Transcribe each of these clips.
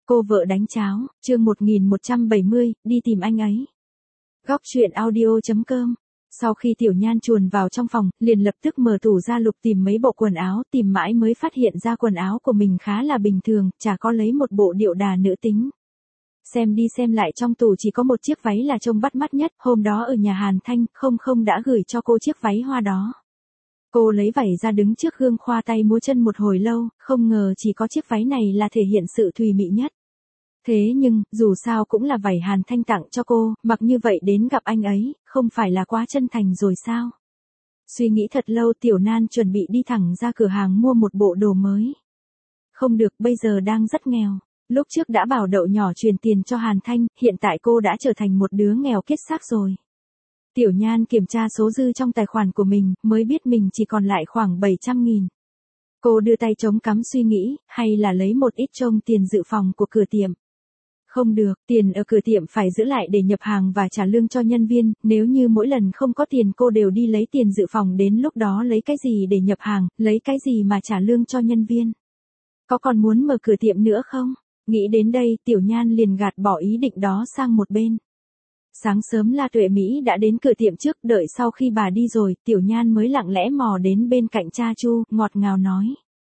Cô vợ đánh cháo, chương 1170, đi tìm anh ấy. Góc chuyện audio.com. Sau khi Tiểu Nhan chuồn vào trong phòng, liền lập tức mở tủ ra lục tìm mấy bộ quần áo, tìm mãi mới phát hiện ra quần áo của mình khá là bình thường, chả có lấy một bộ điệu đà nữ tính. Xem đi xem lại trong tủ chỉ có một chiếc váy là trông bắt mắt nhất, hôm đó ở nhà Hàn Thanh, không đã gửi cho cô chiếc váy hoa đó. Cô lấy vảy ra đứng trước gương khoa tay múa chân một hồi lâu, không ngờ chỉ có chiếc váy này là thể hiện sự thùy mị nhất. Thế nhưng, dù sao cũng là vảy Hàn Thanh tặng cho cô, mặc như vậy đến gặp anh ấy, không phải là quá chân thành rồi sao? Suy nghĩ thật lâu Tiểu Nhan chuẩn bị đi thẳng ra cửa hàng mua một bộ đồ mới. Không được, bây giờ đang rất nghèo. Lúc trước đã bảo Đậu nhỏ truyền tiền cho Hàn Thanh, hiện tại cô đã trở thành một đứa nghèo kiết xác rồi. Tiểu Nhan kiểm tra số dư trong tài khoản của mình, mới biết mình chỉ còn lại khoảng 700.000. Cô đưa tay chống cằm suy nghĩ, hay là lấy một ít trông tiền dự phòng của cửa tiệm. Không được, tiền ở cửa tiệm phải giữ lại để nhập hàng và trả lương cho nhân viên, nếu như mỗi lần không có tiền cô đều đi lấy tiền dự phòng, đến lúc đó lấy cái gì để nhập hàng, lấy cái gì mà trả lương cho nhân viên. Có còn muốn mở cửa tiệm nữa không? Nghĩ đến đây, Tiểu Nhan liền gạt bỏ ý định đó sang một bên. Sáng sớm La Tuệ Mỹ đã đến cửa tiệm trước, đợi sau khi bà đi rồi, Tiểu Nhan mới lặng lẽ mò đến bên cạnh cha Chu, ngọt ngào nói.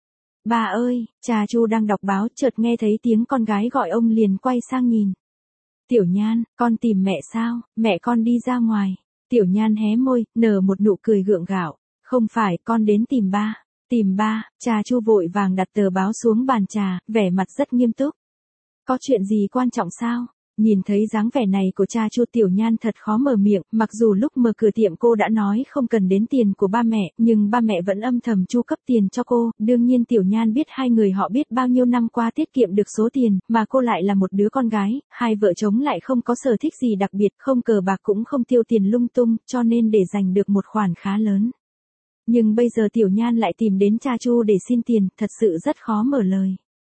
Bà ơi, cha Chu đang đọc báo, chợt nghe thấy tiếng con gái gọi ông liền quay sang nhìn. Tiểu Nhan, con tìm mẹ sao? Mẹ con đi ra ngoài. Tiểu Nhan hé môi, nở một nụ cười gượng gạo. Không phải, con đến tìm ba. Tìm ba, cha Chu vội vàng đặt tờ báo xuống bàn trà, vẻ mặt rất nghiêm túc. Có chuyện gì quan trọng sao? Nhìn thấy dáng vẻ này của cha Chu, Tiểu Nhan thật khó mở miệng, mặc dù lúc mở cửa tiệm cô đã nói không cần đến tiền của ba mẹ, nhưng ba mẹ vẫn âm thầm chu cấp tiền cho cô, đương nhiên Tiểu Nhan biết hai người họ biết bao nhiêu năm qua tiết kiệm được số tiền, mà cô lại là một đứa con gái, hai vợ chồng lại không có sở thích gì đặc biệt, không cờ bạc cũng không tiêu tiền lung tung, cho nên để dành được một khoản khá lớn. Nhưng bây giờ Tiểu Nhan lại tìm đến cha Chu để xin tiền, thật sự rất khó mở lời.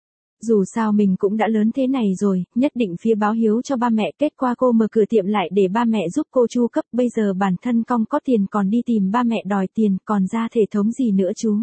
Dù sao mình cũng đã lớn thế này rồi, nhất định phía báo hiếu cho ba mẹ, kết quả cô mở cửa tiệm lại để ba mẹ giúp cô chu cấp, bây giờ bản thân cong có tiền còn đi tìm ba mẹ đòi tiền, còn ra thể thống gì nữa chú.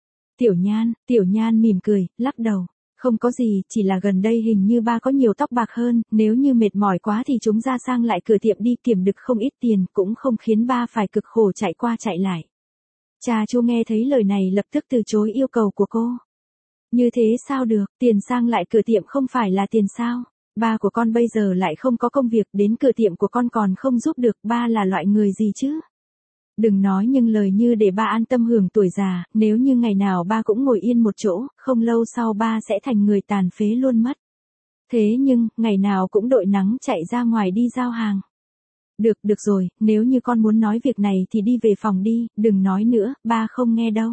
Tiểu Nhan mỉm cười, lắc đầu. Không có gì, chỉ là gần đây hình như ba có nhiều tóc bạc hơn, nếu như mệt mỏi quá thì chúng ra sang lại cửa tiệm đi, kiếm được không ít tiền, cũng không khiến ba phải cực khổ chạy qua chạy lại. Cha Chu nghe thấy lời này lập tức từ chối yêu cầu của cô. Như thế sao được, tiền sang lại cửa tiệm không phải là tiền sao? Ba của con bây giờ lại không có công việc, đến cửa tiệm của con còn không giúp được, ba là loại người gì chứ? Đừng nói những lời như để ba an tâm hưởng tuổi già, nếu như ngày nào ba cũng ngồi yên một chỗ, không lâu sau ba sẽ thành người tàn phế luôn mất. Thế nhưng, ngày nào cũng đội nắng chạy ra ngoài đi giao hàng. Được rồi, nếu như con muốn nói việc này thì đi về phòng đi, đừng nói nữa, ba không nghe đâu.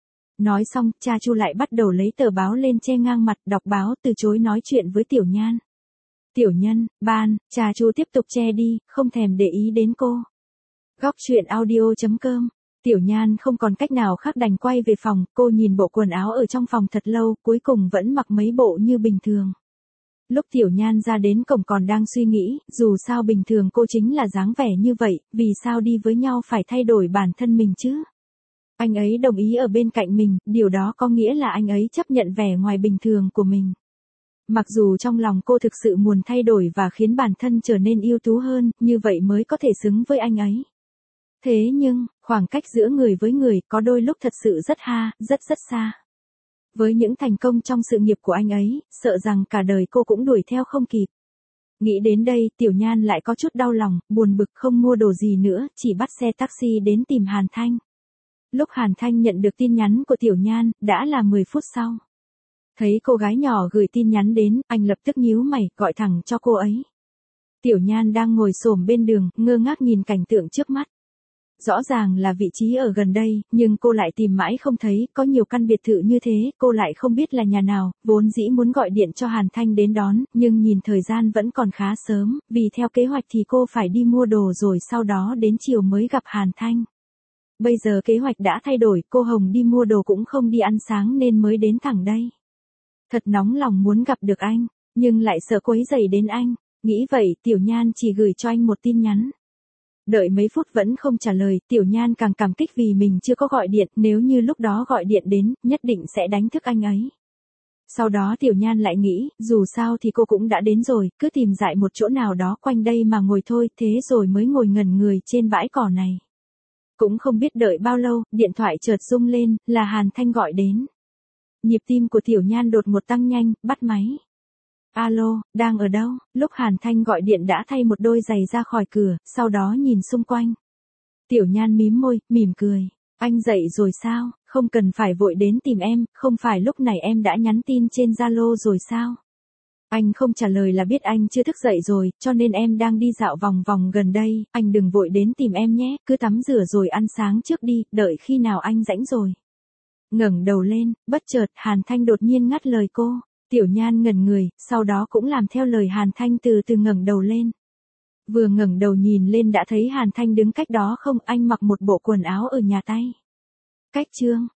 Nói xong, cha Chu lại bắt đầu lấy tờ báo lên che ngang mặt, đọc báo, từ chối nói chuyện với Tiểu Nhan. Tiểu Nhân, ban, cha Chu tiếp tục che đi, không thèm để ý đến cô. Góc chuyện audio.com. Tiểu Nhan không còn cách nào khác đành quay về phòng, cô nhìn bộ quần áo ở trong phòng thật lâu, cuối cùng vẫn mặc mấy bộ như bình thường. Lúc Tiểu Nhan ra đến cổng còn đang suy nghĩ, dù sao bình thường cô chính là dáng vẻ như vậy, vì sao đi với nhau phải thay đổi bản thân mình chứ? Anh ấy đồng ý ở bên cạnh mình, điều đó có nghĩa là anh ấy chấp nhận vẻ ngoài bình thường của mình. Mặc dù trong lòng cô thực sự muốn thay đổi và khiến bản thân trở nên ưu tú hơn, như vậy mới có thể xứng với anh ấy. Thế nhưng, khoảng cách giữa người với người có đôi lúc thật sự rất xa. Với những thành công trong sự nghiệp của anh ấy, sợ rằng cả đời cô cũng đuổi theo không kịp. Nghĩ đến đây, Tiểu Nhan lại có chút đau lòng, buồn bực không mua đồ gì nữa, chỉ bắt xe taxi đến tìm Hàn Thanh. Lúc Hàn Thanh nhận được tin nhắn của Tiểu Nhan, đã là 10 phút sau. Thấy cô gái nhỏ gửi tin nhắn đến, anh lập tức nhíu mày, gọi thẳng cho cô ấy. Tiểu Nhan đang ngồi xổm bên đường, ngơ ngác nhìn cảnh tượng trước mắt. Rõ ràng là vị trí ở gần đây, nhưng cô lại tìm mãi không thấy, có nhiều căn biệt thự như thế, cô lại không biết là nhà nào, vốn dĩ muốn gọi điện cho Hàn Thanh đến đón, nhưng nhìn thời gian vẫn còn khá sớm, vì theo kế hoạch thì cô phải đi mua đồ rồi sau đó đến chiều mới gặp Hàn Thanh. Bây giờ kế hoạch đã thay đổi, cô Hồng đi mua đồ cũng không đi ăn sáng nên mới đến thẳng đây. Thật nóng lòng muốn gặp được anh, nhưng lại sợ quấy rầy đến anh. Nghĩ vậy, Tiểu Nhan chỉ gửi cho anh một tin nhắn. Đợi mấy phút vẫn không trả lời, Tiểu Nhan càng cảm kích vì mình chưa có gọi điện, nếu như lúc đó gọi điện đến, nhất định sẽ đánh thức anh ấy. Sau đó Tiểu Nhan lại nghĩ, dù sao thì cô cũng đã đến rồi, cứ tìm dại một chỗ nào đó quanh đây mà ngồi thôi, thế rồi mới ngồi ngẩn người trên bãi cỏ này. Cũng không biết đợi bao lâu, điện thoại chợt rung lên, là Hàn Thanh gọi đến. Nhịp tim của Tiểu Nhan đột ngột tăng nhanh, bắt máy. Alo, đang ở đâu? Lúc Hàn Thanh gọi điện đã thay một đôi giày ra khỏi cửa, sau đó nhìn xung quanh. Tiểu Nhan mím môi, mỉm cười. Anh dậy rồi sao? Không cần phải vội đến tìm em, không phải lúc này em đã nhắn tin trên Zalo rồi sao? Anh không trả lời là biết anh chưa thức dậy rồi, cho nên em đang đi dạo vòng vòng gần đây, anh đừng vội đến tìm em nhé, cứ tắm rửa rồi ăn sáng trước đi, đợi khi nào anh rảnh rồi. Ngẩng đầu lên, bất chợt Hàn Thanh đột nhiên ngắt lời cô. Tiểu Nhan ngẩn người, sau đó cũng làm theo lời Hàn Thanh từ từ ngẩng đầu lên. Vừa ngẩng đầu nhìn lên đã thấy Hàn Thanh đứng cách đó không, anh mặc một bộ quần áo ở nhà tay. Cách chương